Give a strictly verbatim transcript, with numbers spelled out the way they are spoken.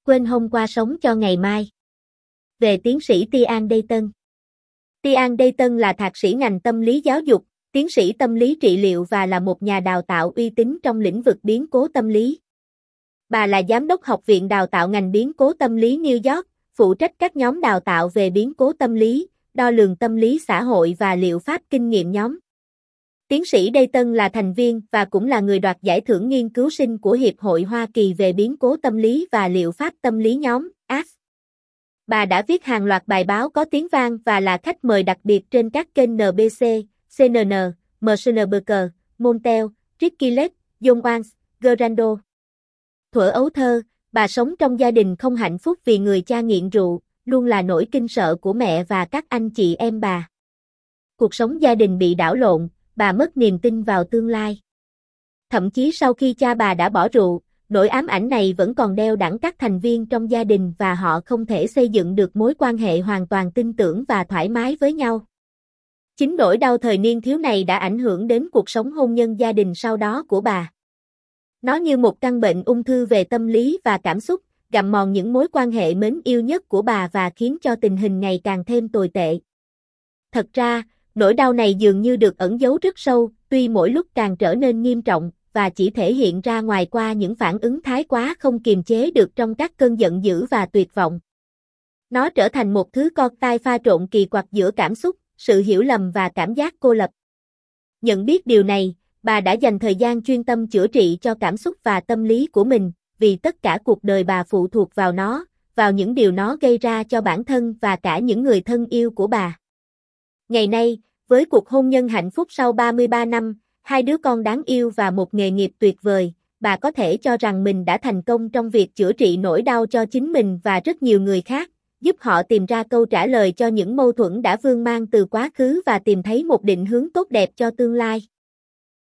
quên hôm qua sống cho ngày mai. Về tiến sĩ Tian Dayton. Tian Dayton là thạc sĩ ngành tâm lý giáo dục, tiến sĩ tâm lý trị liệu và là một nhà đào tạo uy tín trong lĩnh vực biến cố tâm lý. Bà là giám đốc học viện đào tạo ngành biến cố tâm lý New York, phụ trách các nhóm đào tạo về biến cố tâm lý, đo lường tâm lý xã hội và liệu pháp kinh nghiệm nhóm. Tiến sĩ Dayton là thành viên và cũng là người đoạt giải thưởng nghiên cứu sinh của Hiệp hội Hoa Kỳ về biến cố tâm lý và liệu pháp tâm lý nhóm, a ét. Bà đã viết hàng loạt bài báo có tiếng vang và là khách mời đặc biệt trên các kênh en bê xê, xê en en, em ét en bê xê, Montel, Ricky Lake, John Walsh, Gerardo. Thuở ấu thơ, bà sống trong gia đình không hạnh phúc vì người cha nghiện rượu, luôn là nỗi kinh sợ của mẹ và các anh chị em bà. Cuộc sống gia đình bị đảo lộn, bà mất niềm tin vào tương lai. Thậm chí sau khi cha bà đã bỏ rượu, nỗi ám ảnh này vẫn còn đeo đẳng các thành viên trong gia đình và họ không thể xây dựng được mối quan hệ hoàn toàn tin tưởng và thoải mái với nhau. Chính nỗi đau thời niên thiếu này đã ảnh hưởng đến cuộc sống hôn nhân gia đình sau đó của bà. Nó như một căn bệnh ung thư về tâm lý và cảm xúc, gặm mòn những mối quan hệ mến yêu nhất của bà và khiến cho tình hình ngày càng thêm tồi tệ. Thật ra, nỗi đau này dường như được ẩn giấu rất sâu, tuy mỗi lúc càng trở nên nghiêm trọng, và chỉ thể hiện ra ngoài qua những phản ứng thái quá không kiềm chế được trong các cơn giận dữ và tuyệt vọng. Nó trở thành một thứ con tai pha trộn kỳ quặc giữa cảm xúc, sự hiểu lầm và cảm giác cô lập. Nhận biết điều này, bà đã dành thời gian chuyên tâm chữa trị cho cảm xúc và tâm lý của mình, vì tất cả cuộc đời bà phụ thuộc vào nó, vào những điều nó gây ra cho bản thân và cả những người thân yêu của bà. Ngày nay, với cuộc hôn nhân hạnh phúc sau ba mươi ba năm, hai đứa con đáng yêu và một nghề nghiệp tuyệt vời, bà có thể cho rằng mình đã thành công trong việc chữa trị nỗi đau cho chính mình và rất nhiều người khác, giúp họ tìm ra câu trả lời cho những mâu thuẫn đã vương mang từ quá khứ và tìm thấy một định hướng tốt đẹp cho tương lai.